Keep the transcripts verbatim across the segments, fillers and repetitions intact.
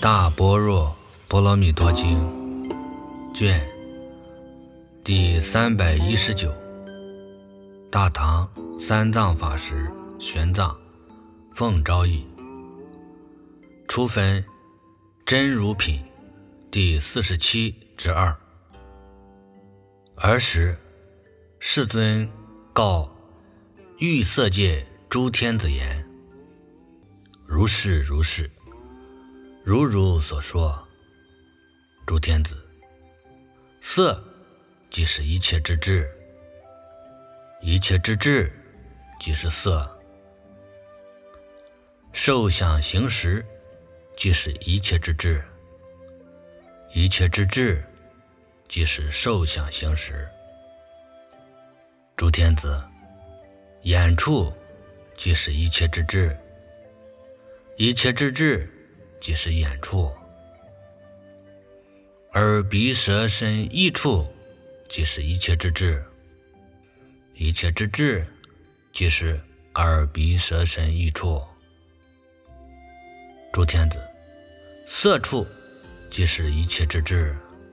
大般若波罗蜜多经卷第三百一十九，大唐三藏法师玄奘奉诏译，初分真如品第四十七之二。尔时世尊告欲色界诸天子言：如是如是，如如所说。诸天子，色即是一切之智，一切之智即是色。受想行识即是一切之智，一切之智即是受想行识。诸天子，眼触即是一切之智，一切之智即是眼触。耳鼻舌身意触即是一切之智，一切之智即是耳鼻舌身意触。诸天子，色触即是一切之智，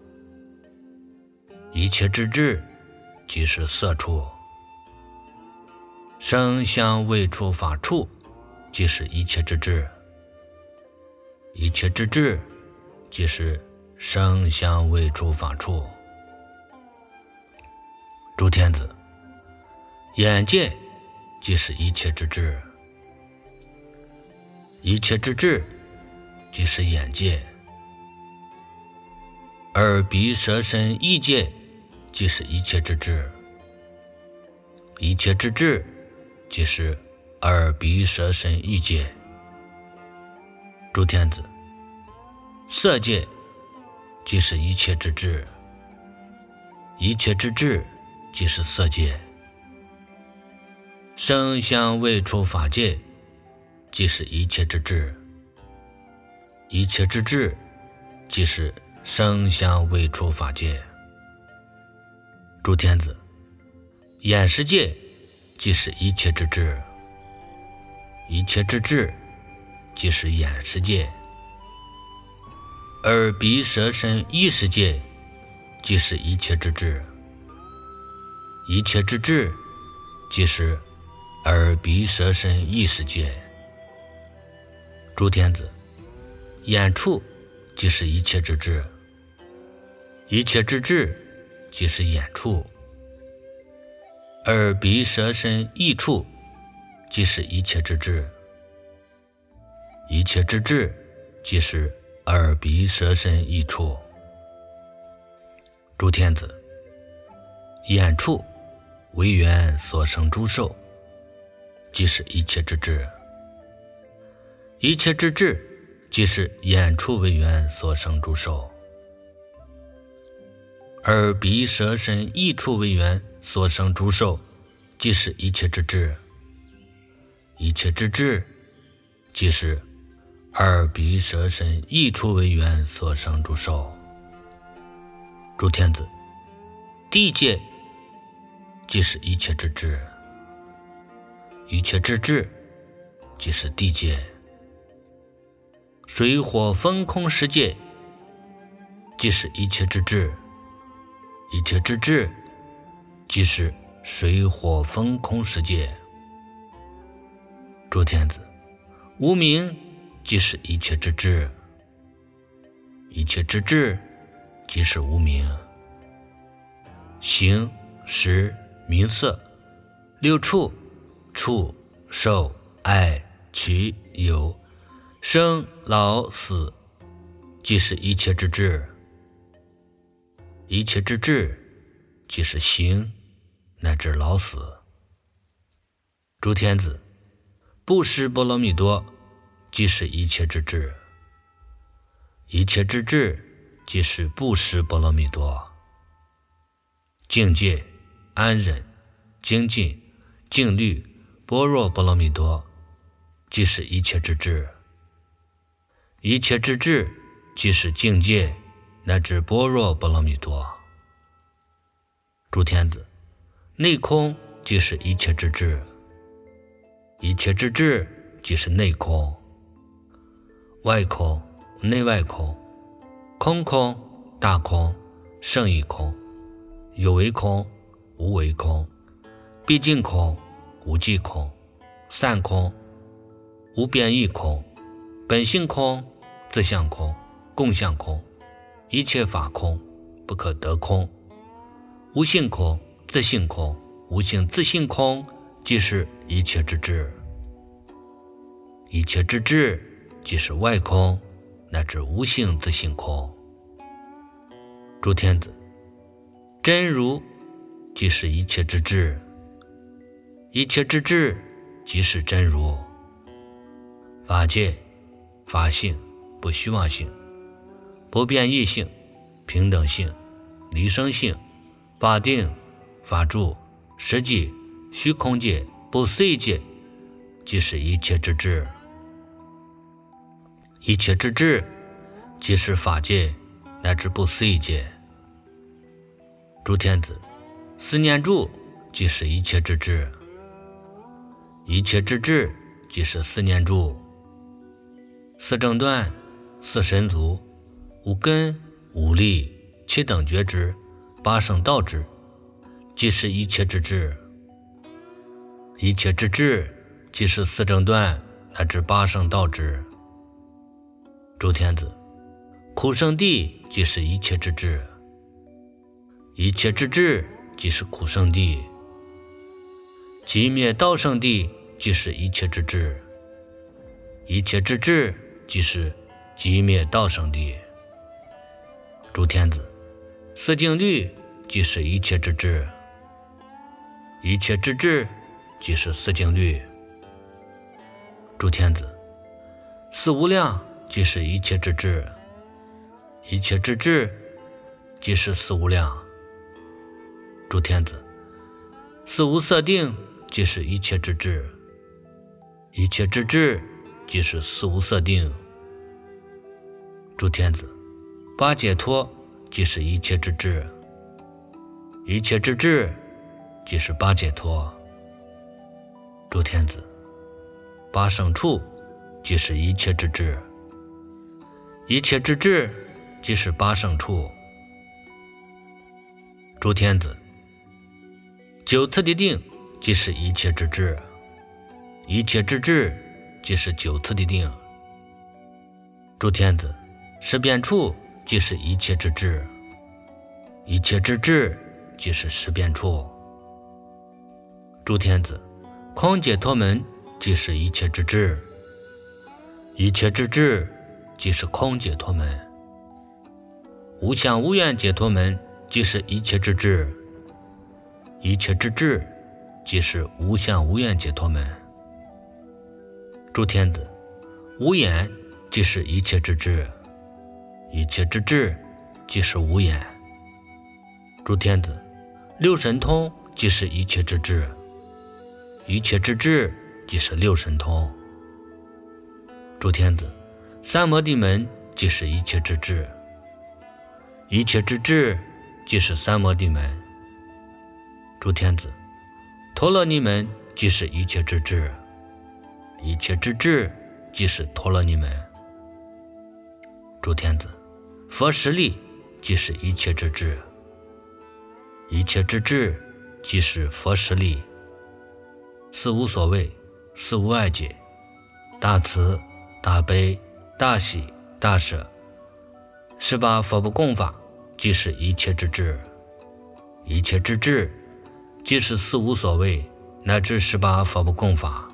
一切之智即是色触。声香味触法触即是一切之智，一切之智即是声香味触法触。诸天子，眼界即是一切之智，一切之智即是眼界。耳鼻舌身意界即是一切之智，一切之智即是耳鼻舌身意界。诸天子，色界即是一切之智，一切之智即是色界。声香味触法界即是一切之智，一切之智即是声香味触法界。诸天子，眼识界即是一切之智，一切之智即是眼识界。耳鼻舌身意识界即是一切之智，一切之智即是耳鼻舌身意识界。诸天子，眼触即是一切之智，一切之智即是眼触。耳鼻舌身意触即是一切之智，一切之智即是耳鼻舌身意触。诸天子，眼触为缘所生诸受，即是一切之智，一切之智即是眼触为缘所生诸受。耳鼻舌身意触为缘所生诸受，即是一切之智，一切之智即是耳鼻舌身意触为缘所生诸受。诸天子，地界即是一切之智，一切之智即是地界。水火风空十界即是一切之智，一切之智即是水火风空十界。诸天子，无明即是一切之智，一切之智即是无明。形识名色六触触受爱取有生老死即是一切之智，一切之智即是行乃至老死。诸天子，布施波罗蜜多即是一切之智，一切之智即是布施波罗蜜多。境界安忍精进静虑般若波罗蜜多即是一切之智，一切之智即是境界乃至般若波罗蜜多。诸天子，内空即是一切之智，一切之智即是内空。外空内外空，空空大空，胜义空，有为空，无为空，毕竟空，无际空，散空，无边异空，本性空，自相空，共相空，一切法空，不可得空，无性空，自性空，无性自性空，即是一切之智。一切之智，即是外空，乃至无性自性空。诸天子，真如即是一切之智，一切之智即是真如。法界、法性、不虚妄性、不变异性、平等性、离生性、法定、法住、实际、虚空界、不思议界，即是一切之智。一切之智，即是法界乃至不思议界。诸天子，四念住即是一切之智，一切之智即是四念住。四正断、四神足、五根、五力、七等觉知、八圣道知，即是一切之智。一切之智，即是四正断乃至八圣道知。诸天子，苦圣地即是一切之智，一切之智即是苦圣地。寂灭道圣地即是一切之智，一切之智即是寂灭道圣地。诸天子，四静虑即是一切之智，一切之智即是四静虑。诸天子，四无量即是一切之智，一切之智即是四无量。诸天子，四无色定即是一切之智，一切之智即是四无色定。诸天子，八解脱即是一切之智，一切之智即是八解脱。诸天子，八圣处即是一切之智，一切之智即是八圣处。诸天子，九次的定即是一切之智，一切之智即是九次的定。诸天子，识变处即是一切之智，一切之智即是识变处。诸天子，空解脱门即是一切之智，一切之智即是空解脱门。无相无愿解脱门即是一切之智，一切之智即是无相无愿解脱门。诸天子，无眼即是一切之智，一切之智即是无眼。诸天子，六神通即是一切之智，一切之智即是六神通。诸天子，三摩地门即是一切之智，一切之智即是三摩地门。诸天子，陀罗尼门即是一切之智，一切之智即是陀罗尼门。诸天子，佛实力即是一切之智，一切之智即是佛实力。四无所谓，四无碍解，大慈、大悲、大喜、大舍，十八佛不共法即是一切之智，一切之智即是四无所谓乃至十八佛不共法。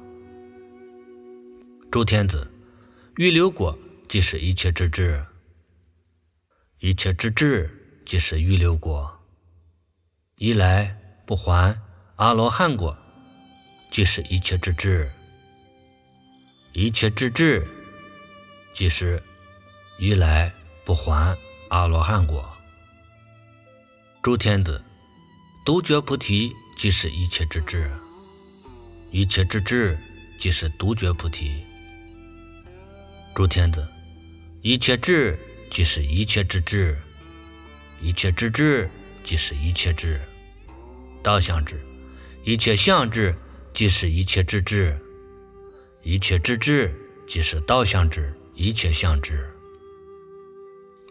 诸天子，欲流果即是一切之智，一切之智即是欲流果。一来不还阿罗汉果即是一切之智，一切之智即是一来不还阿罗汉果。诸天子，独觉菩提即是一切之智，一切之智即是独觉菩提。诸天子，一切智即是一切之智，一切之智即是一切智。道相智，一切相智即是一切之智，一切之智即是道相智，一切相智。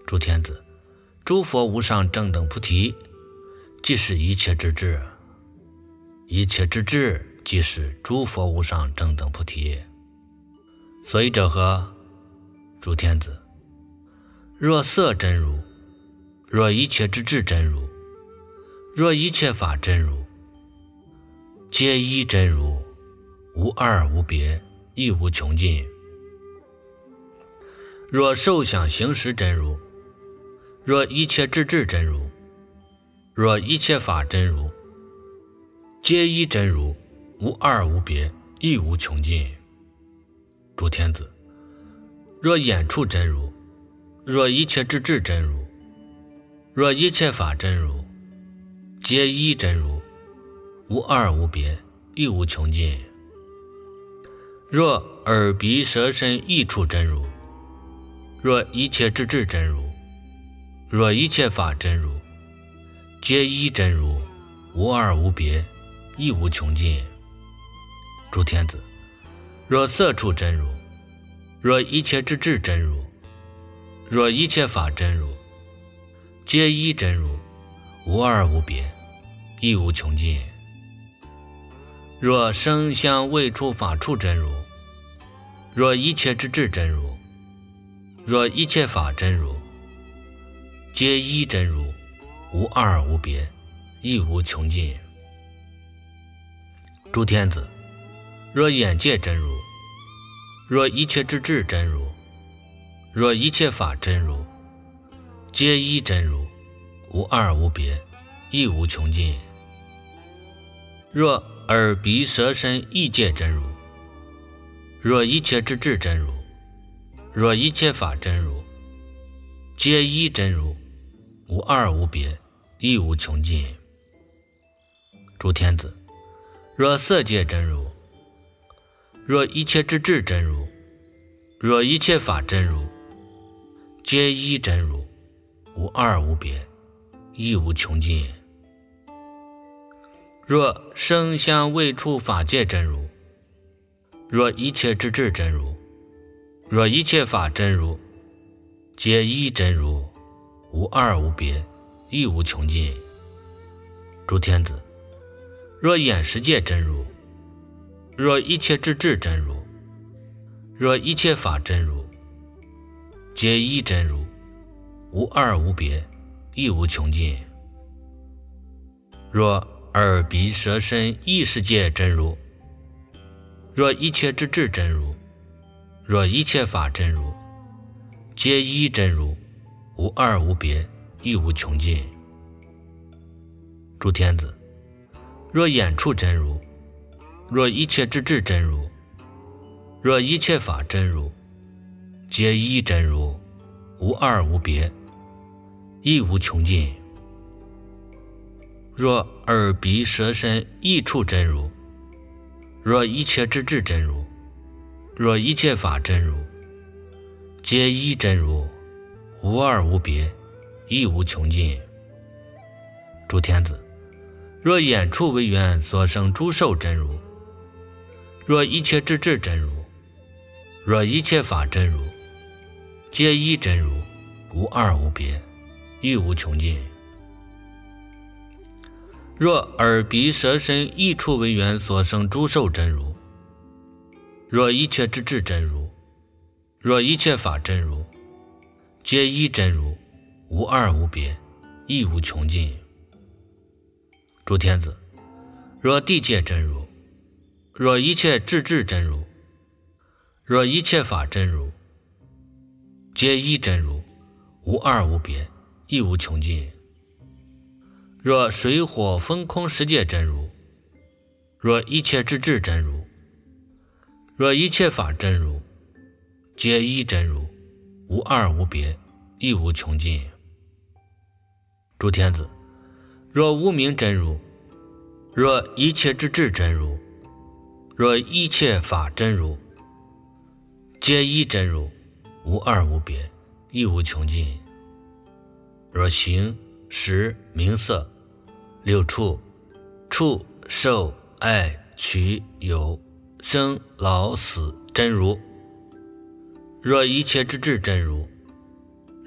诸天子，诸佛无上正等菩提，即是一切之智。一切之智，即是诸佛无上正等菩提。所以者何？诸天子，若色真如，若一切之智真如，若一切法真如，皆一真如，无二无别，亦无穷尽。若受想行识真如，若一切之智真如，若一切法真如，皆一真如，无二无别，亦无穷尽。诸天子，若眼处真如，若一切之智真如，若一切法真如，皆一真如，无二无别，亦无穷尽。若耳鼻舌身意处真如，若一切之智真如，若一切法真如，皆一真如，无二无别，亦无穷尽。诸天子，若色处真如，若一切之智真如，若一切法真如，皆一真如，无二无别，亦无穷尽。若声香味触法处真如，若一切之智真如，若一切法真如，皆一真如，无二无别，亦无穷尽。诸天子，若眼界真如，若一切之智真如，若一切法真如，皆一真如，无二无别，亦无穷尽。若耳鼻舌身意界真如，若一切之智真如，若一切法真如，皆一真如，无二无别，亦无穷尽。诸天子，若色界真如，若一切之智真如，若一切法真如，皆一真如，无二无别，亦无穷尽。若声香味触法界真如，若一切之智真如，若一切法真如，皆一真如，无二无别，亦无穷尽。诸天子，若眼识界真如，若一切之智真如，若一切法真如，皆一真如，无二无别，亦无穷尽。若耳鼻舌身意识界真如，若一切之智真如，若一切法真如，皆一真如，无二无别，亦无穷尽。诸天子，若眼处真如，若一切之智真如，若一切法真如，皆一真如，无二无别，亦无穷尽。若耳鼻舌身意处真如，若一切之智真如，若一切法真如，皆一真如，无二无别，亦无穷尽。诸天子，若眼处为缘所生诸受真如，若一切之智真如，若一切法真如，皆一真如，无二无别，亦无穷尽。若耳鼻舌身意处为缘所生诸受真如，若一切之智真如，若一切法真如，皆一真如，无二无别，亦无穷尽。诸天子，若地界真如，若一切智智真如，若一切法真如，皆一真如，无二无别，亦无穷尽。若水火风空十界真如，若一切之智真如，若一切法真如，皆一真如，无二无别，亦无穷尽。诸天子，若无明真如，若一切之智真如，若一切法真如，皆一真如，无二无别，亦无穷尽。若形识名色六处触受爱取有生老死真如，若一切之智真如，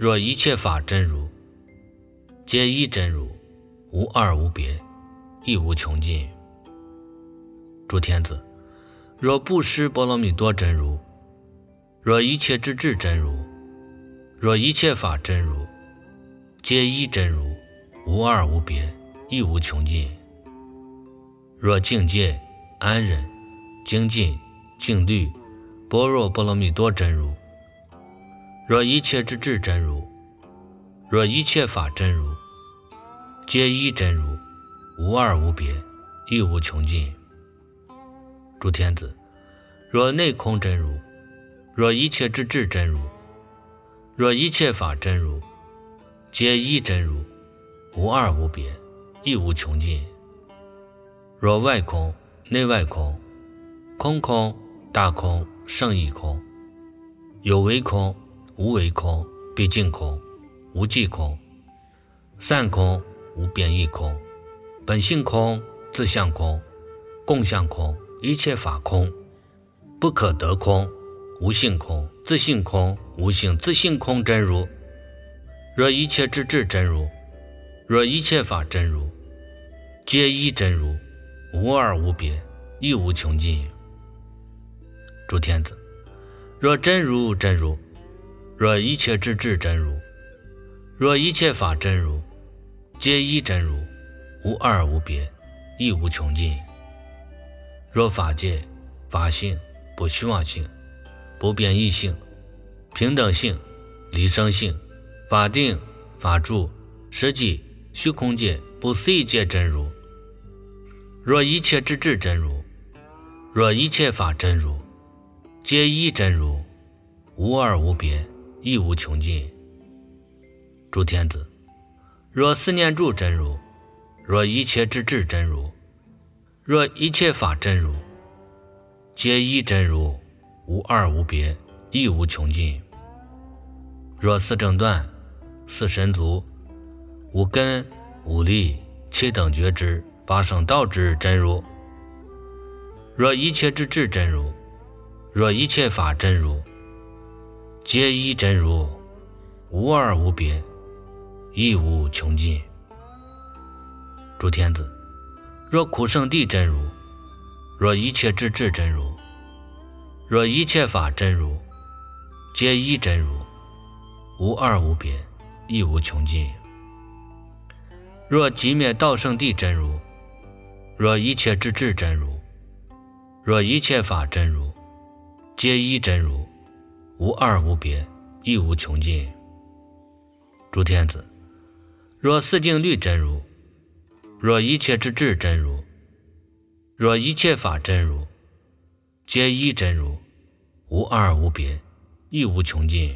若一切法真如，皆一真如，无二无别，亦无穷尽。诸天子，若布施波罗蜜多真如，若一切之智真如，若一切法真如，皆一真如，无二无别，亦无穷尽。若境界、安忍、精进、静虑、般若波罗蜜多真如，若一切之智真如，若一切法真如，皆一真如，无二无别，亦无穷尽。诸天子，若内空真如，若一切之智真如，若一切法真如，皆一真如，无二无别，亦无穷尽。若外空、内外空、空空、大空、胜义空，有为空、无为空、毕竟空、无际空、散空、无变异空、本性空、自相空、共相空、一切法空、不可得空、无性空、自性空、无性自性空真如，若一切之智真如，若一切法真如，皆一真如，无二无别，亦无穷尽。诸天子，若真如真如，若一切之智真如，若一切法真如，皆一真如，无二无别，亦无穷尽。若法界、法性、不虚妄性、不变异性、平等性、离生性、法定、法住、实际、虚空界、不思议界真如，若一切之智真如，若一切法真如，皆一真如，无二无别，亦无穷尽。诸天子，若四念住真如，若一切之智真如，若一切法真如，皆一真如，无二无别，亦无穷尽。若四正断、四神足、五根、五力、七等觉知、八圣道之真如，若一切之智真如，若一切法真如，皆一真如，无二无别，亦无穷尽。诸天子，若苦圣地真如，若一切之智真如，若一切法真如，皆一真如，无二无别，亦无穷尽。若寂灭道圣地真如，若一切之智真如，若一切法真如，皆一真如，无二无别，亦无穷尽。诸天子，若四境律真如，若一切之智真如，若一切法真如，皆一真如，无二无别，亦无穷尽。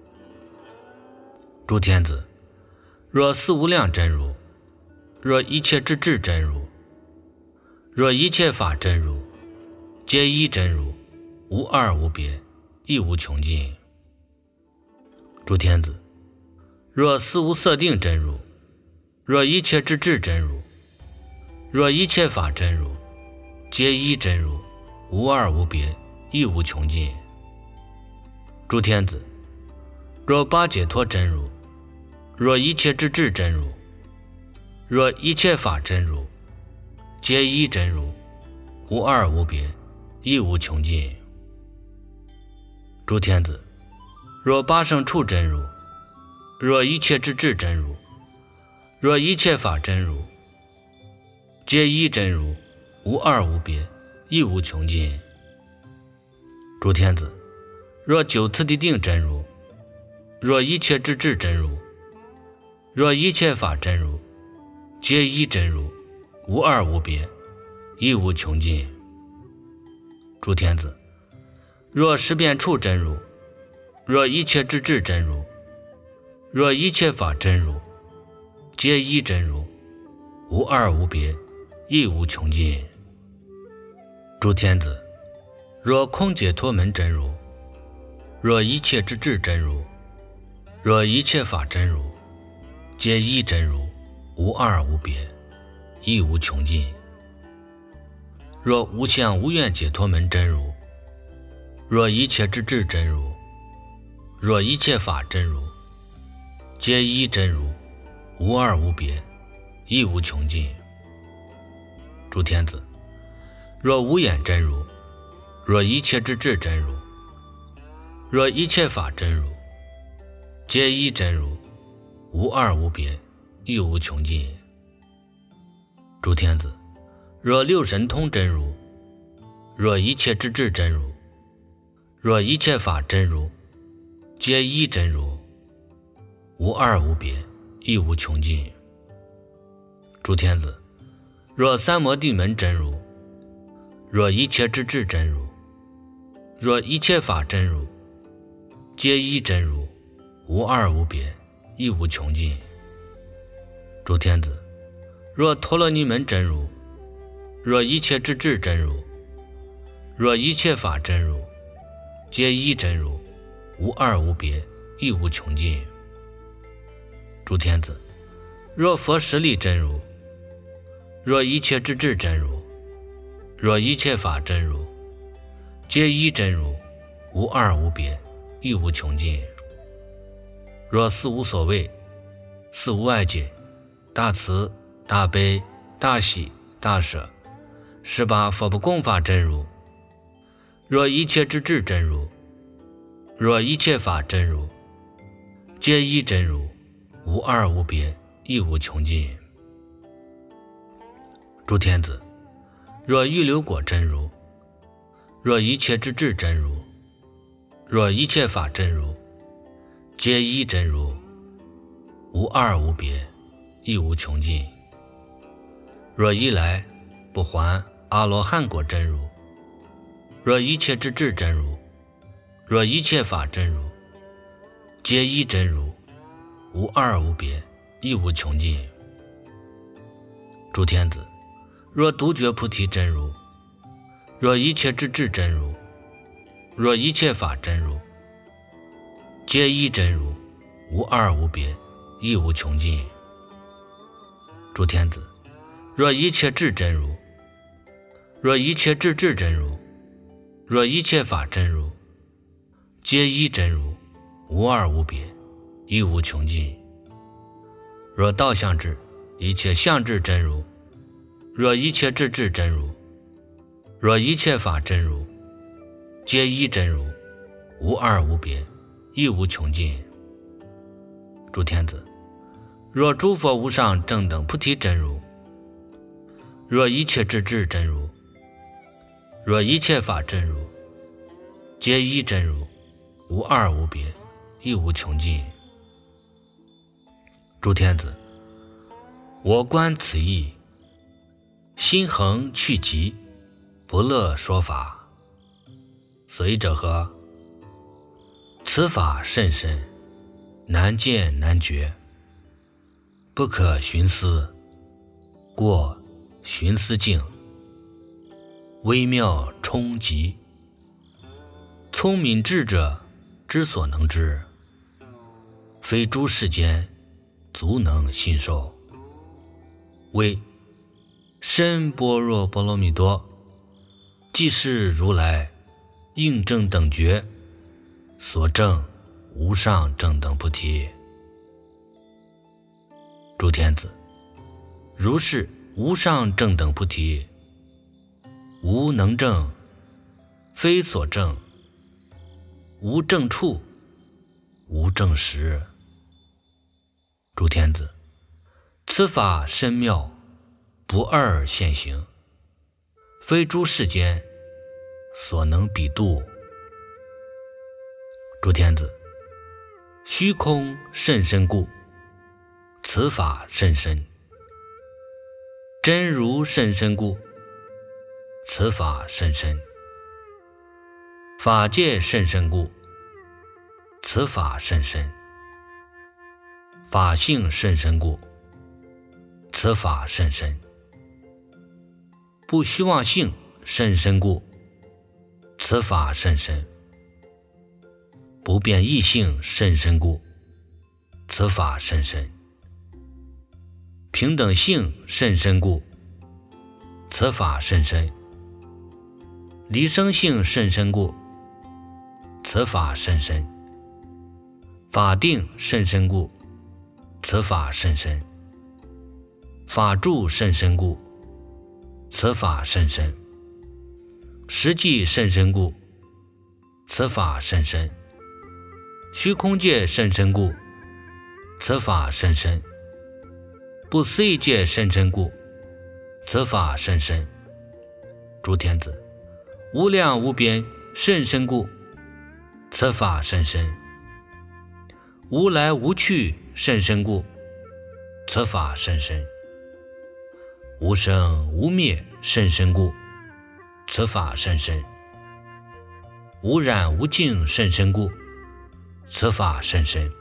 诸天子，若四无量真如，若一切之智真如，若一切法真如，皆一真如，无二无别，亦无穷尽。诸天子，若四无色定真如，若一切之智真如，若一切法真如，皆一真如，无二无别，亦无穷尽。诸天子，若八解脱真如，若一切之智真如，若一切法真如，皆一真如，无二无别，亦无穷尽。诸天子，若八圣处真如，若一切之智真如，若一切法真如，皆一真如，无二无别，亦无穷尽。诸天子，若九次第定真如，若一切之智真如，若一切法真如，皆一真如，无二无别，亦无穷尽。诸天子，若十遍处真如，若一切之智真如，若一切法真如，皆一真如，无二无别，亦无穷尽。诸天子，若空解脱门真如，若一切之智真如，若一切法真如，皆一真如，无二无别，亦无穷尽。若无相无愿解脱门真如，若一切之智真如，若一切法真如， 皆一真如，无二无别，亦无穷尽。诸天子，若无眼真如，若一切之智真如，若一切法真如，皆一真如，无二无别，亦无穷尽。诸天子，若六神通真如，若一切之智真如，若一切法真如，皆一真如，无二无别，亦无穷尽。诸天子，若三摩地门真如，若一切之智真如，若一切法真如，皆一真如，无二无别，亦无穷尽。诸天子，若陀罗尼门真如，若一切之智真如，若一切法真如，皆一真如，无二无别，亦无穷尽。诸天子，若佛实力真如，若一切之智真如，若一切法真如，皆一真如，无二无别，亦无穷尽。若四无所谓，四无碍解，大慈大悲大喜大舍，十八佛不共法真如，若一切之智真如，若一切法真如，皆一真如，无二无别，亦无穷尽。诸天子，若预流果真如，若一切之智真如，若一切法真如，皆一真如，无二无别，亦无穷尽。若一来不还阿罗汉果真如，若一切之智真如，若一切法真如，皆一真如，无二无别，亦无穷尽。诸天子，若独觉菩提真如，若一切之智真如，若一切法真如，皆一真如，无二无别，亦无穷尽。诸天子，若一切智真如，若一切智智真如，若一切法真如，皆一真如，无二无别，亦无穷尽。若道相智，一切相智真如，若一切智智真如，若一切法真如，皆一真如，无二无别，亦无穷尽。诸天子，若诸佛无上正等菩提真如，若一切智智真如，若一切法真如，皆一真如，无二无别，亦无穷尽。诸天子，我观此义，心恒去极，不乐说法。所以者何？此法甚深，难见难觉，不可寻思，过寻思境，微妙冲击。聪明智者之所能知，非诸世间足能信受。谓深般若波罗蜜多，即是如来应正等觉所证无上正等菩提。诸天子，如是无上正等菩提，无能证，非所证，无证处，无证实。诸天子，此法深妙，不二现行，非诸世间所能比度。诸天子，虚空甚深故，此法甚深；真如甚深故，此法甚深；法界甚深故，此法甚深；法性甚深故，此法甚深；不虚妄性甚深故，此法甚深；不变异性甚深故，此法甚深；平等性甚深故，此法甚深；离生性甚深故，此法甚深；法定甚深故， 此法甚深；法住甚深故，此法甚深；实际甚深故，此法甚深；虚空界甚深故，此法甚深；不思议界甚深故，此法甚深。诸天子，无量无边甚深故，此法甚深；无来无去甚深故，此法甚深；无生无灭甚深故，此法甚深；无染无净甚深故，此法甚深；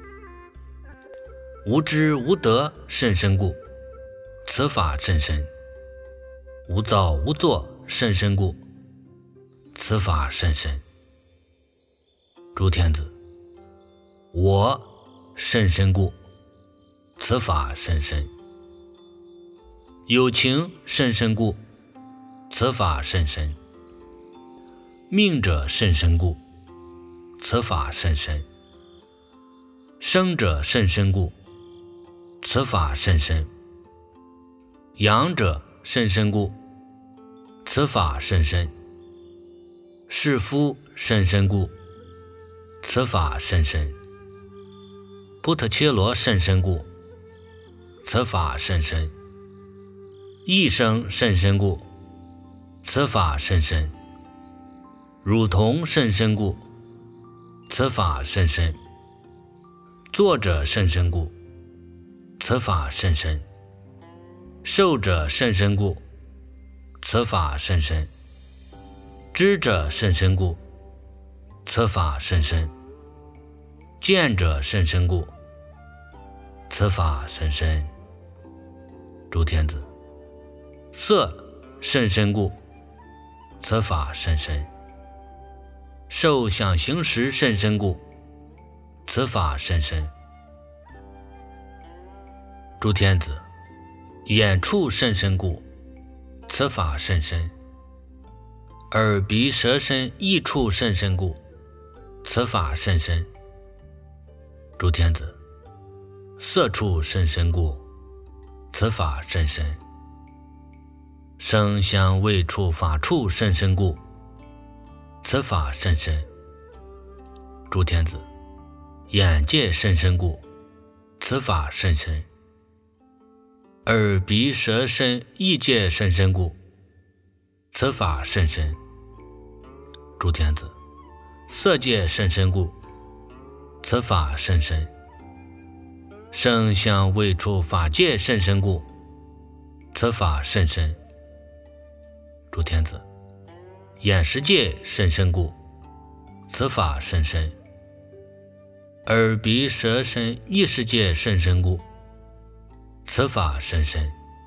无知无得甚深故，此法甚深；无造无作甚深故，此法甚深。诸天子，我甚深故，此法甚深；有情甚深故，此法甚深；命者甚深故，此法甚深；生者甚深故，此法甚深；养者甚深故，此法甚深；是夫甚深故，此法甚深；布特切罗甚深故，此法甚深；一生甚深故，此法甚深；汝同甚深故，此法甚深；作者甚深故，此法甚深；受者甚深故，此法甚深；知者甚深故，此法甚深；见者甚深故，此法甚深。诸天子，色甚深故，此法甚深；受想行识甚深故，此法甚深。诸天子，眼触甚深故，此法甚深；耳鼻舌身意触甚深故，此法甚深。诸天子，色触甚深故，此法甚深；声香味触法触甚深故，此法甚深。诸天子，眼界甚深故，此法甚深；耳鼻舌身意界甚深故，此法甚深。诸天子，色界甚深故，此法甚深；声香味触法界甚深故，此法甚深。诸天子，眼识界甚深故，此法甚深；耳鼻舌身意识界甚深故，此法甚深。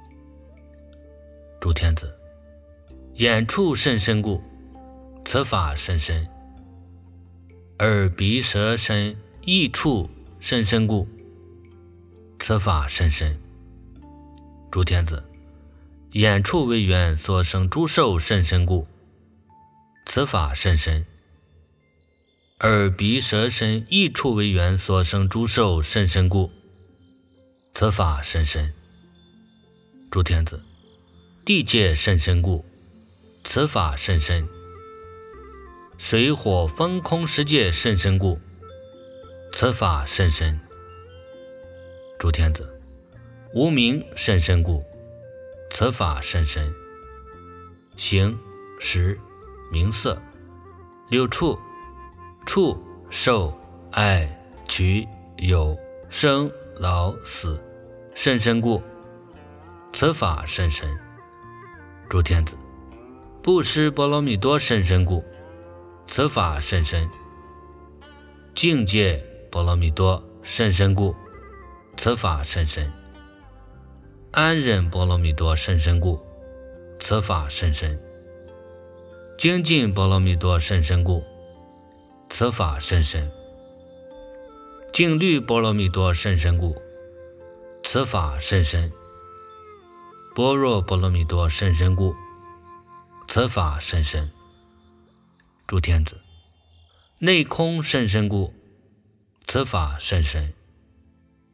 诸天子，眼触甚深故，此法甚深；耳鼻舌身意触甚深故，此法甚深。诸天子，眼触为缘所生诸受甚深故，此法甚深；耳鼻舌身意触为缘所生诸受甚深故，此法甚深。诸天子，地界甚深故，此法甚深；水火风空十界甚深故，此法甚深。诸天子，无明甚深故，此法甚深；形识名色六处触受爱取有生老死甚深故，此法甚深。诸天子，布施波罗蜜多甚深故，此法甚深；境界波罗蜜多甚深故，此法甚深；安忍波罗蜜多甚深故，此法甚深；精进波罗蜜多甚深故，此法甚深；净律波罗蜜多甚深故，此法甚深；般若波罗蜜多甚深故，此法甚深。诸天子，内空甚深故，此法甚深；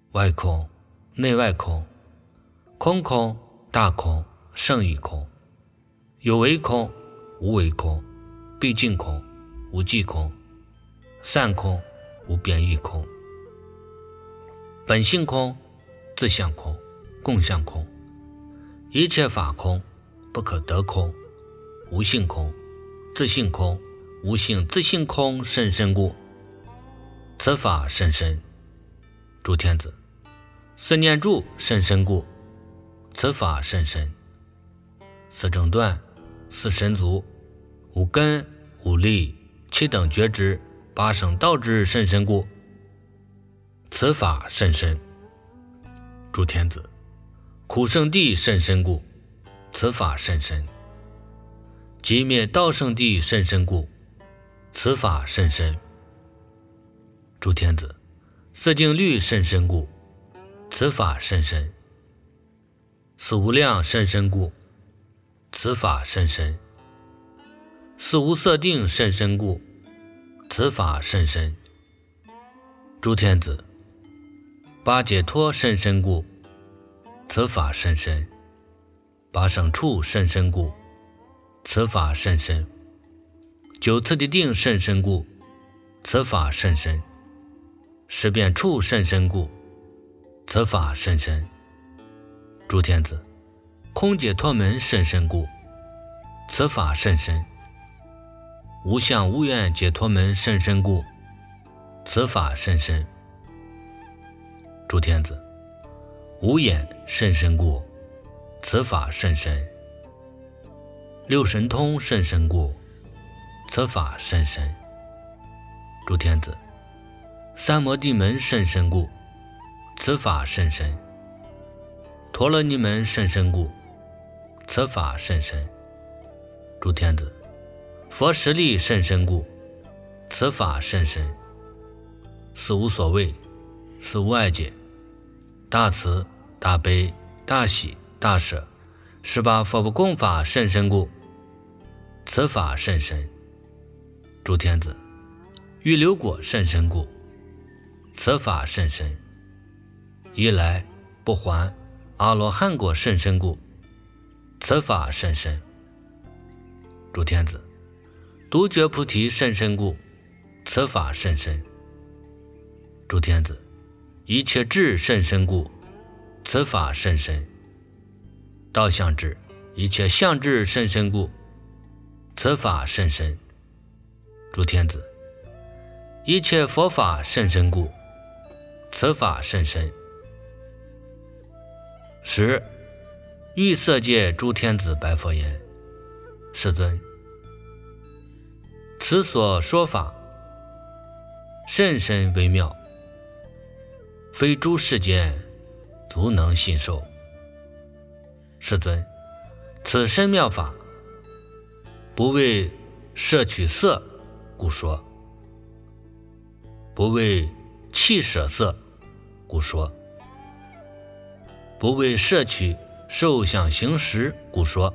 外空、内外空，空空、大空、胜义空，有为空、无为空，毕竟空、无际空，散空、无边异空，本性空、自相空、共相空，一切法空、不可得空、无性空、自性空、无性自性空，甚深故，此法甚深。诸天子，四念住甚深故，此法甚深。四正断、四神足、五根、五力、七等觉知、八圣道之甚深故，此法甚深。诸天子，苦圣地甚深故，此法甚深。寂灭道圣地甚深故，此法甚深。诸天子，四境律甚深故，此法甚深。四无量甚深故，此法甚深。四无色定甚深故，此法甚深。诸天子，八解脱甚深故，此法甚深。八圣处甚深故，此法甚深。九次第定甚深故，此法甚深。十变处甚深故，此法甚深。诸天子，空解脱门甚深故，此法甚深。无相无愿解脱门甚深故，此法甚深。诸天子，无眼甚深故，此法甚深。六神通甚深故，此法甚深。诸天子，三摩地门甚深故，此法甚深。陀罗尼门甚深故，此法甚深。诸天子，佛实力甚深故，此法甚深。四无所谓，四无碍解，大慈、大悲、大喜、大舍，十八佛不共法甚深故，此法甚深。诸天子，欲流果甚深故，此法甚深。一来不还阿罗汉果甚深故，此法甚深。诸天子，独觉菩提甚深故，此法甚深。诸天子，一切智甚深故，此法甚深。道相智，一切相智甚深故，此法甚深。诸天子，一切佛法甚深故，此法甚深。十，欲色界诸天子白佛言：世尊，此所说法甚深微妙，非诸世间足能信受。世尊，此深妙法，不为摄取色故说，不为弃舍色故说，不为摄取受想行识故说，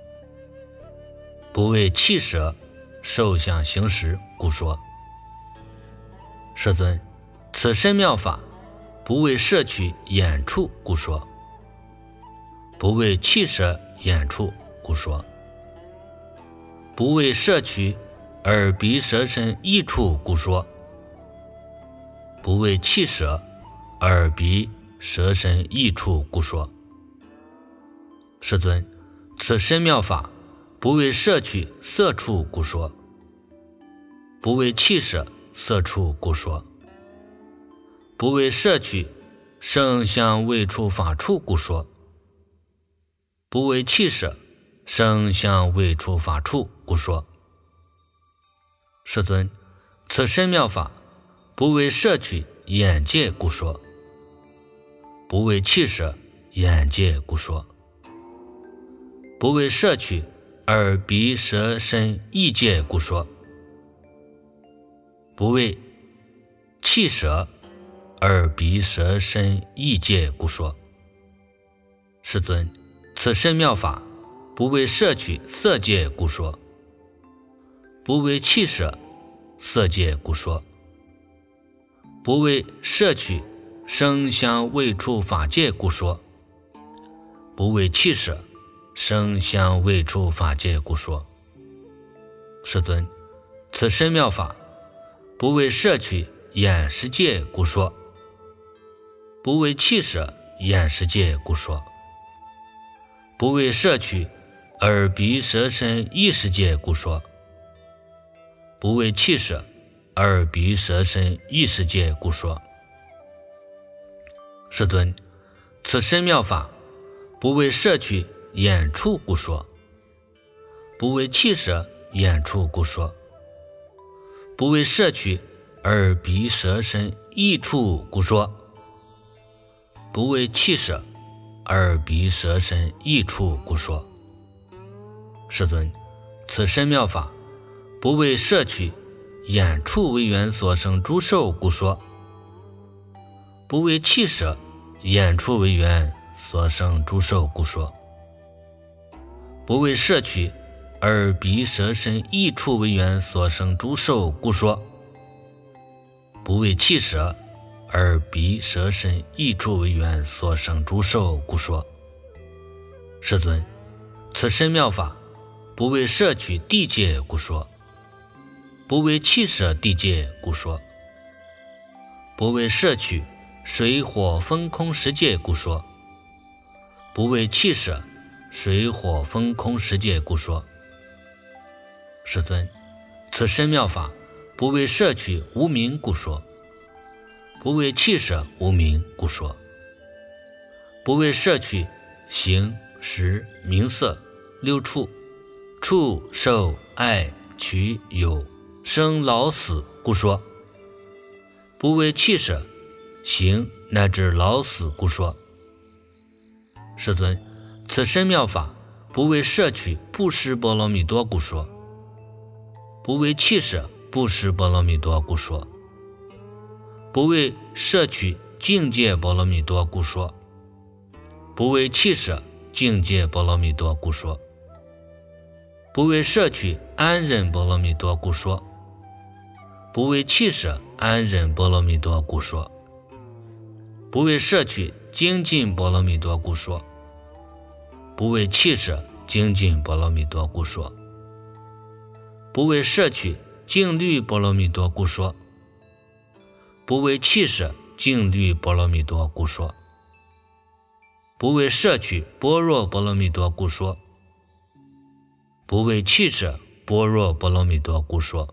不为弃舍受想行识故说。世尊，此深妙法，不为摄取眼处故说，不为弃舍眼处故说，不为摄取耳鼻舌身意处故说，不为弃舍耳鼻舌身意处故说。世尊，此深妙法，不为摄取色处故说，不为弃舍色处故说，不为摄取声香味触法处故说，不为弃舍声香味触法处故说。世尊，此深妙法，不为摄取眼界故说，不为弃舍眼界故说，不为摄取耳鼻舌身意界故说，不为弃舍耳鼻舌身意界故说。世尊，此深妙法，不为摄取色界故说，不为弃舍色界故说，不为摄取声香味触法界故说；不为气舍，声香味触法界故说。世尊，此深妙法，不为摄取眼识界故说；不为气舍眼识界故说；不为摄取耳鼻舌身意识界故说；不为气舍耳鼻舌身意识界故说。世尊，此深妙法，不为摄取眼触故说；不为气舍眼触故说；不为摄取耳鼻舌身意触故说；不为气舍耳鼻舌身意触故说。世尊，此深妙法，不为摄取眼触为缘所生诸受故说；不为气舍眼触为缘所生诸受故说；不为摄取耳鼻舌身意触为缘所生诸受故说；不为气舍耳鼻舌身意触为缘所生诸受故说。世尊，此深妙法，不为摄取地界故说；不为气舍地界故说；不为摄取水火风空十界故说；不为气舍水火风空十界故说。世尊，此深妙法，不为摄取无明故说；不为气舍无明故说；不为摄取形识名色六处触受爱取有生老死故说；不为气舍行乃至老死故说。世尊，此深妙法，不为摄取布施波罗蜜多故说；不为气舍布施波罗蜜多故说；不为摄取境界波罗蜜多故说；不为气舍境界波罗蜜多故说；不为摄取安忍波罗蜜多故说；不为气舍安忍波罗蜜多故说；不为摄取精进波罗蜜多故说；不为气舍精进波罗蜜多故说；不为摄取净律波罗蜜多故说；不为气舍净律波罗蜜多故说；不为摄取般若波罗蜜多故说；不为气舍般若波罗蜜多故说。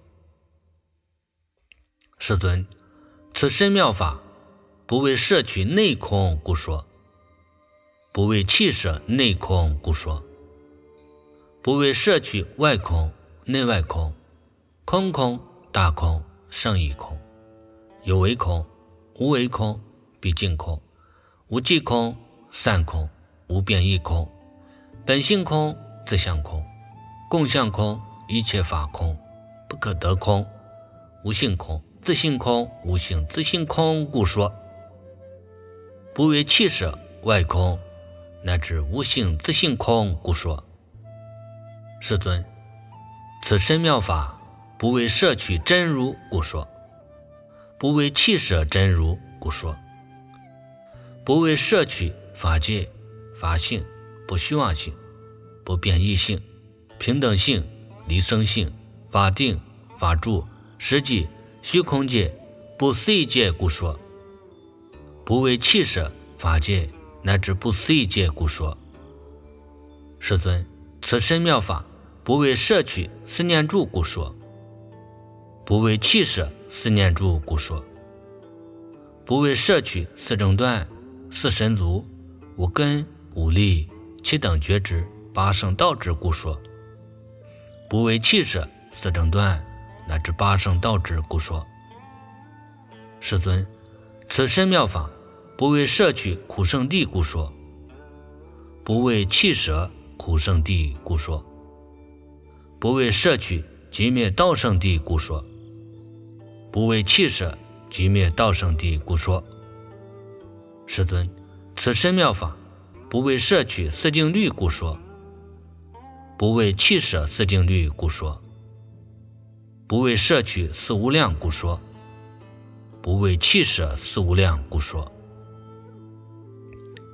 世尊，此深妙法，不为摄取内空故说；不为气舍内空故说；不为摄取外空内外空，空空大空胜义空，有为空无为空毕竟空，无记空散空无变异空，本性空自相空，共相空一切法空，不可得空，无性空自性空无性自性空故说；不为气舍外空乃至无性自性空故说。世尊，此深妙法，不为摄取真如故说；不为气舍真如故说；不为摄取法界法性不虚妄性不变异性平等性离生性法定法住实际虚空界不思议界故说；不为气舍法界乃至不思议界故说。世尊，此深妙法，不为摄取思念住故说；不为气舍思念住故说；不为摄取四正断四神足无根无力七等觉知八圣道智故说；不为气舍四正断乃至八圣道智故说。世尊，此深妙法，不为摄取苦圣地故说；不为气舍苦圣地故说；不为摄取极灭道圣地故说；不为气舍极灭道圣地故说。世尊，此深妙法，不为摄取四净律故说；不为气舍四净律故说；不为摄取四无量故说；不为气舍四无量故说。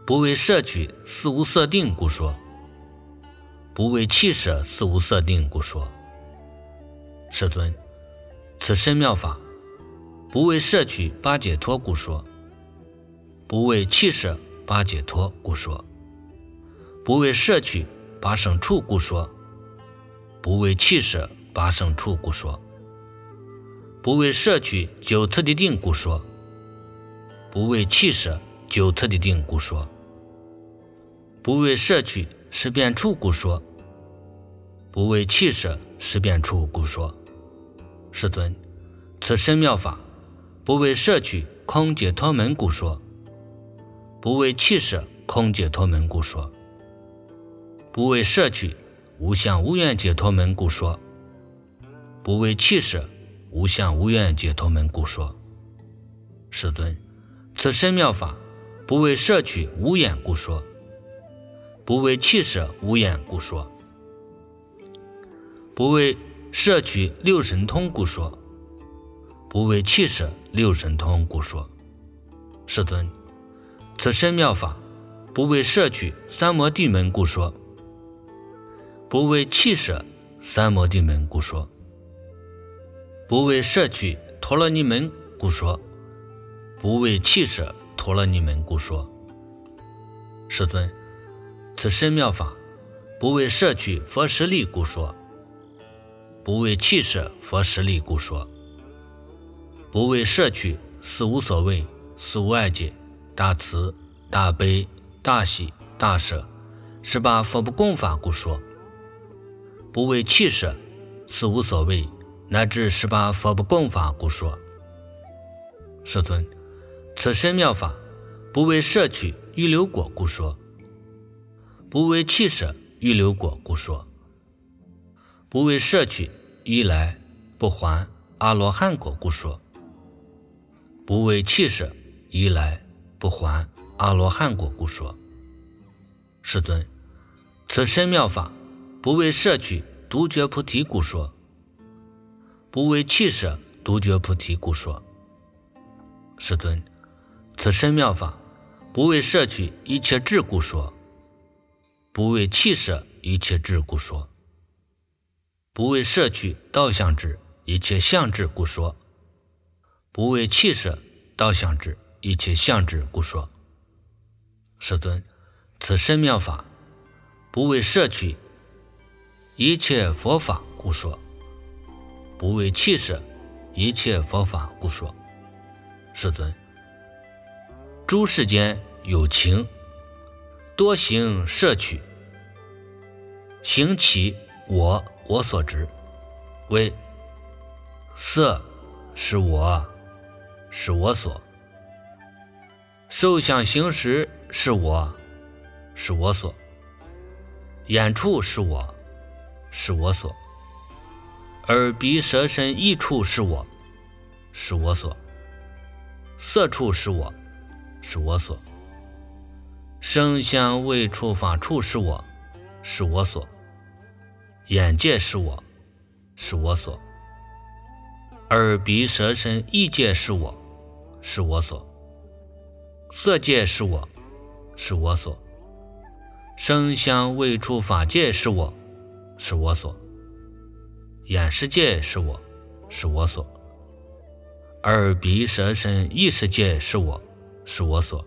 不为摄取，四无色定故说；不为弃舍，四无色定故说。世尊，此深妙法，不为摄取八解脱故说；不为弃舍八解脱故说；不为摄取八胜处故说；不为弃舍八胜处故说；不为摄取九次的定故说；不为弃舍九次的定故说；不为摄取十遍处故说；不为弃舍十遍处故说。世尊，此深妙法，不为摄取空解脱门故说；不为弃舍空解脱门故说；不为摄取无相无愿解脱门故说；不为弃舍无相无愿解脱门故说。世尊，此深妙法，不为摄取无眼故说；不为弃舍无眼故说；不为摄取六神通故说；不为弃舍六神通故说。世尊，此深妙法，不为摄取三摩地门故说；不为弃舍三摩地门故说；不为摄取陀罗尼门故说；不为弃舍陀罗尼门故说。世尊，此深妙法，不为摄取佛实力故说；不为弃舍佛实力故说；不为摄取四无所谓、四无碍解、大慈、大悲、大喜、大舍十八佛不共法故说；不为弃舍四无所谓乃至十八佛不共法故说。世尊，此深妙法，不为摄取预流果故说；不为弃舍预流果故说；不为摄取一来不还阿罗汉果故说；不为弃舍一来不还阿罗汉果故说。世尊，此深妙法，不为摄取独觉菩提故说；不为弃舍独觉菩提故说。世尊，此深妙法，不为摄取一切智故说；不为弃舍一切智故说；不为摄取道相智一切相智故说；不为弃舍道相智一切相智故说。世尊，此深妙法，不为摄取一切佛法故说；不为弃舍一切佛法故说。世尊，诸世间有情，多行摄取，行其我我所执，为色是我是我所，受想行识是我是我所，眼处是我是我所，耳鼻舌身意处是我是我所，色处是我是我所，声香味触法处是我是我所，眼界是我是我所，耳鼻舌身意界是我是我所，色界是我是我所，声香味触法界是我是我所，眼识界是我是我所，耳鼻舌身意识界是我是我所，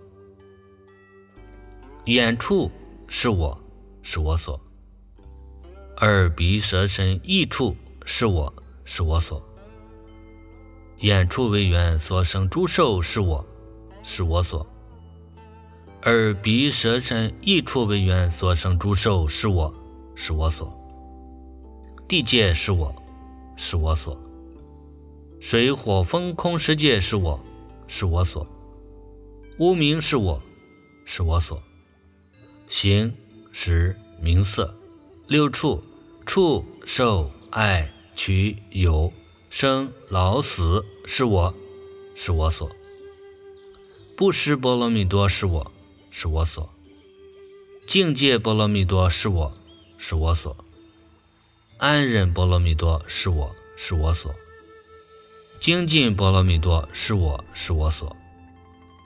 眼处是我是我所，耳鼻舌身意处是我是我所，眼处为缘所生诸受是我是我所，耳鼻舌身意处为缘所生诸受是我是我所，地界是我是我所，水火风空世界是我是我所，无明是我是我所，形识名色六处触受爱取有生老死是我是我所，布施波罗蜜多是我是我所，境界波罗蜜多是我是我所，安忍波罗蜜多是我是我所，精进波罗蜜多是我是我所，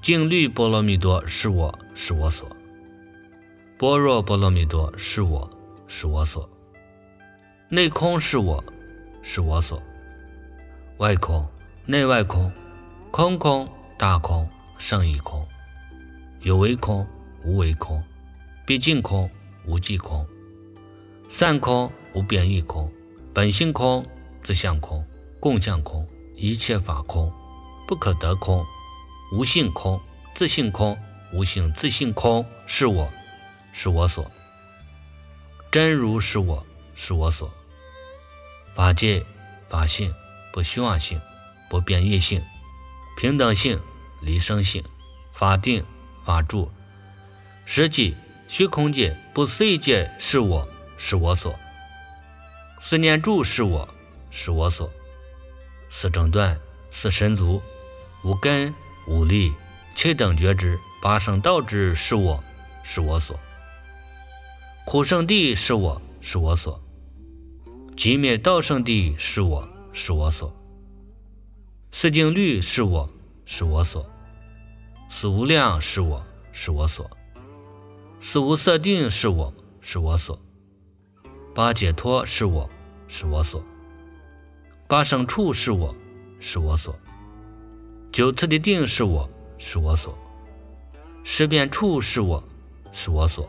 净律波罗蜜多是我，是我所。般若波罗蜜多是我，是我所。内空是我，是我所。外空、内外空，空空、大空、胜义空，有为空、无为空，毕竟空、无际空，散空、无变异空，本性空、自相空、共相空，一切法空，不可得空，无性空、自性空、无性自性空，是我，是我所。真如是我，是我所。法界、法性、不虚妄性、不变异性、平等性、离生性、法定、法住、实际、虚空界、不思议界是我，是我所。四念住是我，是我所。四正断、四神足、五根、五力、七等觉知、八圣道知是我，是我所。苦圣地是我，是我所。寂灭道圣地是我，是我所。四净律是我，是我所。四无量是我，是我所。四无色定是我，是我所。八解脱是我，是我所。八圣处是我，是我所。九次第定是我，是我所。十变处是我，是我所。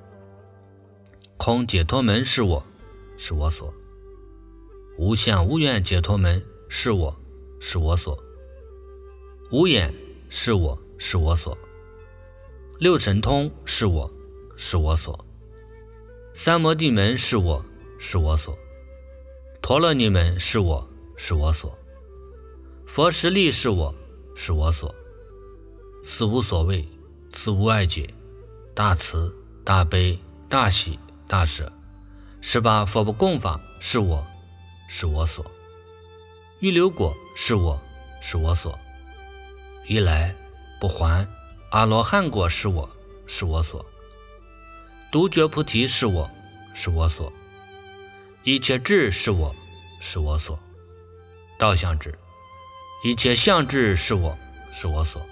空解脱门是我，是我所。无相无愿解脱门是我，是我所。无眼是我，是我所。六神通是我，是我所。三摩地门是我，是我所。陀罗尼门是我，是我所。佛实力是我，是我所。四无所谓，四无碍解，大慈、大悲、大喜、大舍，十八佛不共法是我，是我所。预流果是我，是我所。一来不还阿罗汉果是我，是我所。独觉菩提是我，是我所。一切智是我，是我所。道相智、一切相智是我，是我所。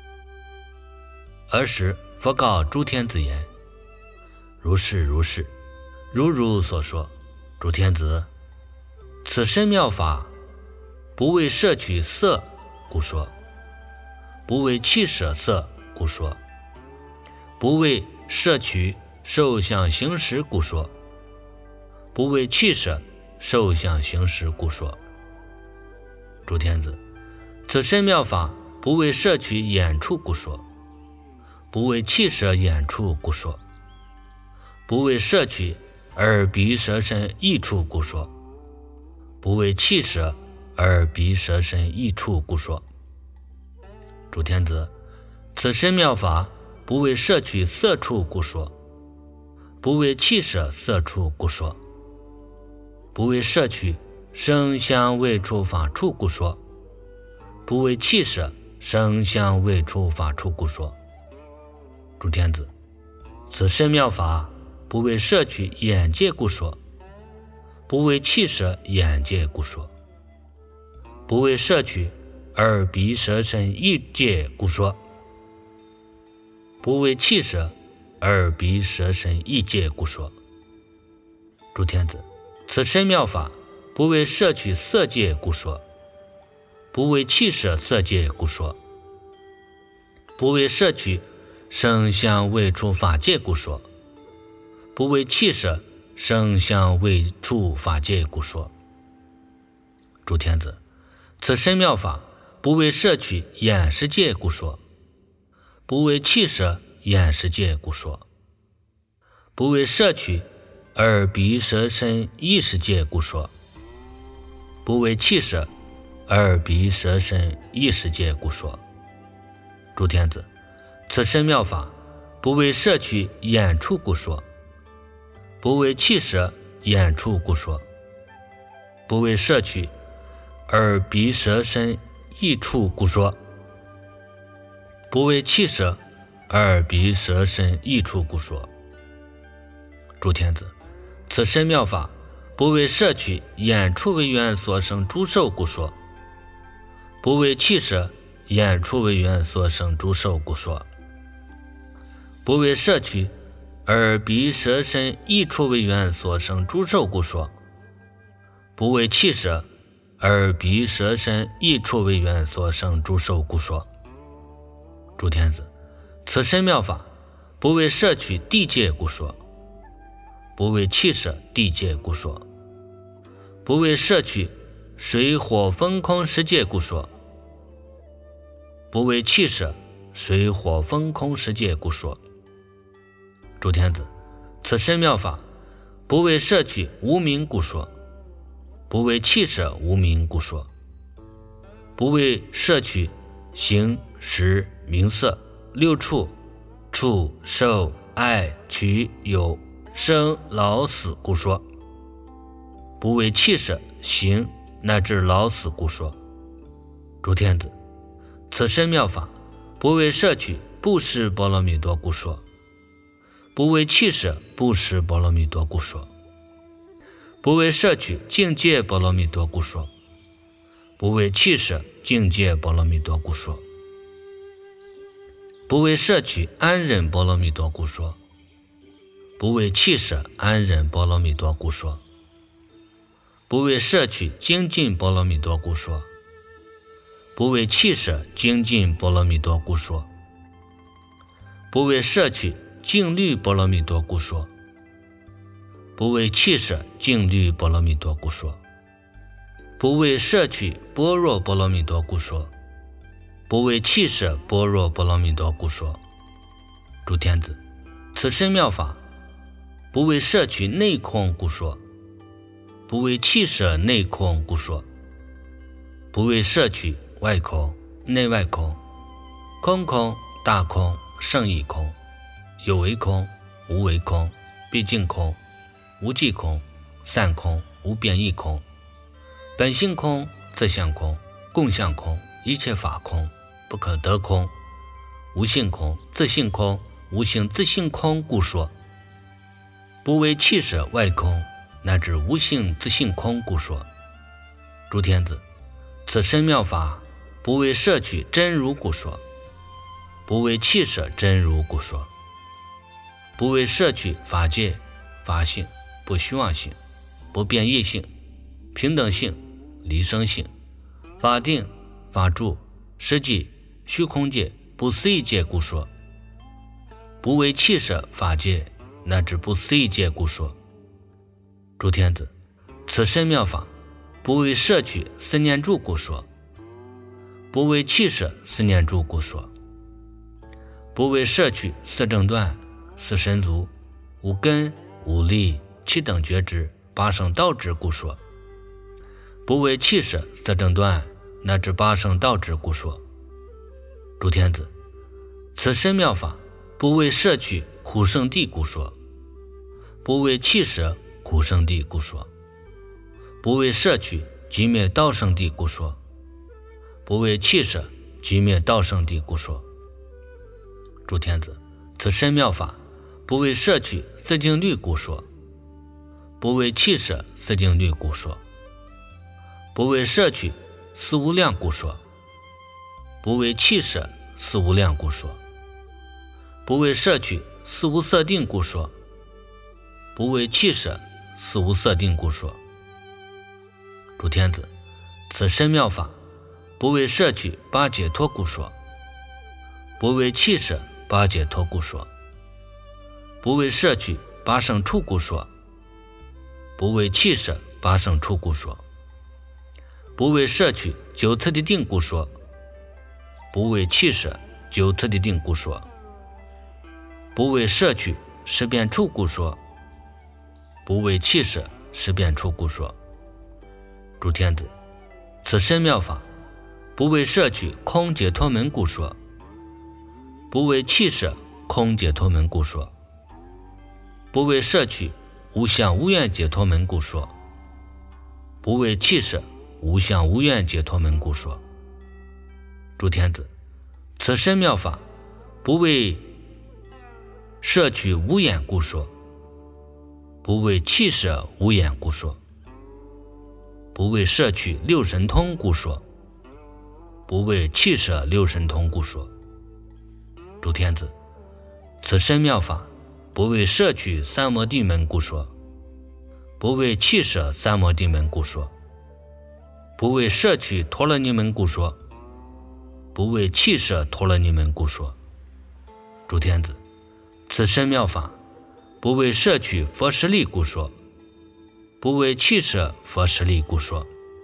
尔时佛告诸天子言：如是如是，如如所说。诸天子，此身妙法，不为摄取色故说，不为弃舍色故说，不为摄取受想行识故说，不为弃舍受想行识故说。诸天子，此身妙法，不为摄取眼处故说，不为弃舍眼处故说，不为摄取耳鼻舌身意处故说，不为弃舍耳鼻舌身意处故说。诸天子，此身妙法，不为摄取色处故说，不为弃舍色处故说，不为摄取声香味触法处故说，不为弃舍声香味触法处故说。诸天子，此身妙法，不为摄取眼界故说，不为弃舍眼界故说，不为摄取耳鼻舌身意界故说，不为弃舍耳鼻舌身意界故说。诸天子，此身妙法，不为摄取色界故说，不为弃舍色界故说，不为摄取声香味触法界故说，不为弃舍声香味触法界故说。诸天子，此身妙法，不为摄取眼识界故说，不为弃舍眼识界故说，不为摄取耳鼻舌身意识界故说，不为弃舍耳鼻舌身意识界故说。诸天子，此身妙法，不为摄取眼处故说，不为弃舍眼处故说，不为摄取耳鼻舌身意处故说，不为弃舍耳鼻舌身意处故说。诸天子，此身妙法，不为摄取眼处为缘所生诸受故说，不为弃舍演出为缘所生诸受故说，不为摄取而彼舍身一处为缘所生诸受故说，不为弃舍而彼舍身一处为缘所生诸受故说。诸天子，此身妙法，不为摄取地界故说，不为弃舍地界故说，不为摄取水火风空十界故说，不为弃舍水火风空十界故说。诸天子，此身妙法，不为摄取无明故说，不为弃舍无明故说，不为摄取形识名色六处触受爱取有生老死故说，不为弃舍行乃至老死故说。诸天子，此身妙法，不为摄取布施波罗蜜多故说，不为弃舍布施波罗蜜多故说，不为摄取境界波罗蜜多故说，不为弃舍境界波罗蜜多故说，不为摄取安忍波罗蜜多故说，不为弃舍安忍波罗蜜多故说，不为摄取精进波罗蜜多故说，不为弃舍精进波罗蜜多故说，不为摄取净律波罗蜜多故说，不为弃舍净律波罗蜜多故说，不为摄取般若波罗蜜多故说，不为弃舍般若波罗蜜多故说。诸天子，此身妙法，不为摄取内空故说，不为弃舍内空故说，不为摄取外空内外空空空大空胜义空有为空无为空毕竟空无际空散空无变异空本性空自相空共相空一切法空不可得空无性空自性空无性自性空故说，不为弃舍外空乃至无性自性空故说。诸天子，此身妙法，不为摄取真如故说，不为弃舍真如故说，不为摄取法界法性不虚妄性不变异性平等性离生性法定法住实际虚空界不思议界故说，不为弃舍法界乃至不思议界故说。诸天子，此身妙法，不为摄取思念住故说，不为弃舍思念住故说，不为摄取四正断四神足无根无力七等觉知八圣道智故说，不为弃舍四正断乃至八圣道智故说。诸天子，此身妙法，不为摄取苦圣地故说，不为弃舍苦圣地故说，不为摄取寂灭道圣地故说，不为弃舍寂灭道圣地故说。诸天子，此身妙法，不为摄取四净律故说，不为弃舍四净律故说，不为摄取四无量故说，不为弃舍四无量故说，不为摄取四无色定故说，不为弃舍四无色定故说。诸天子，此身妙法，不为摄取八解脱故说，不为弃舍八解脱故说，不为摄取八圣处故说，不为弃舍八圣处故说，不为摄取九次的定故说，不为弃舍九次的定故说，不为摄取十变处故说，不为弃舍十变处故说。诸天子，此身妙法，不为摄取空解脱门故说，不为弃舍空解脱门故说，不为摄取无相无愿解脱门故说，不为弃舍无相无愿解脱门故说。诸天子，此身妙法，不为摄取无眼故说，不为弃舍无眼故说，不为摄取六神通故说， 不为气摄六神通故说。诸天子，此身妙法，不为摄取三摩地门故说，不为气摄三摩地门故说，不为摄取陀罗尼门故说，不为气摄陀罗尼门故说。诸天子，此身妙法，不为摄取佛实力故说，不为气摄佛实力故说，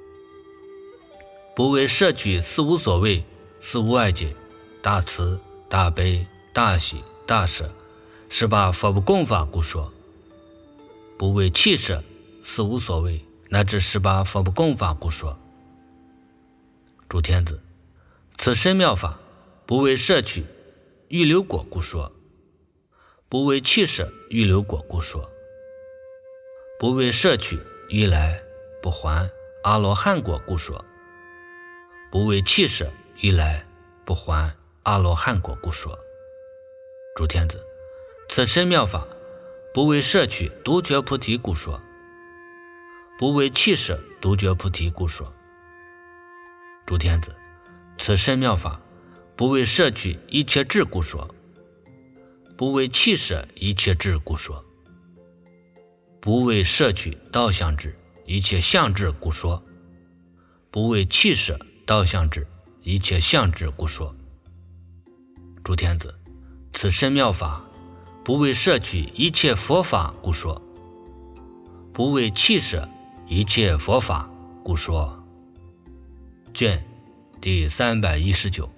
不为摄取四无所谓、四无碍解、大慈、大悲、大喜、大舍十八佛不共法故说，不为气摄四无所谓乃至十八佛不共法故说。诸天子，此身妙法，不为摄取预流果故说，不为气摄预流果故说，不为摄取一来不还阿罗汉果故说，不为气摄一来不还阿罗汉果故说。诸天子，此身妙法，不为摄取独觉菩提故说，不为气摄独觉菩提故说。诸天子，此身妙法，不为摄取一切智故说，不为气摄一切智故说，不为摄取道相智一切相智故说，不为气摄道相智一切相智故说。诸天子，此身妙法，不为摄取一切佛法故说，不为气摄一切佛法故说。卷第三百一十九。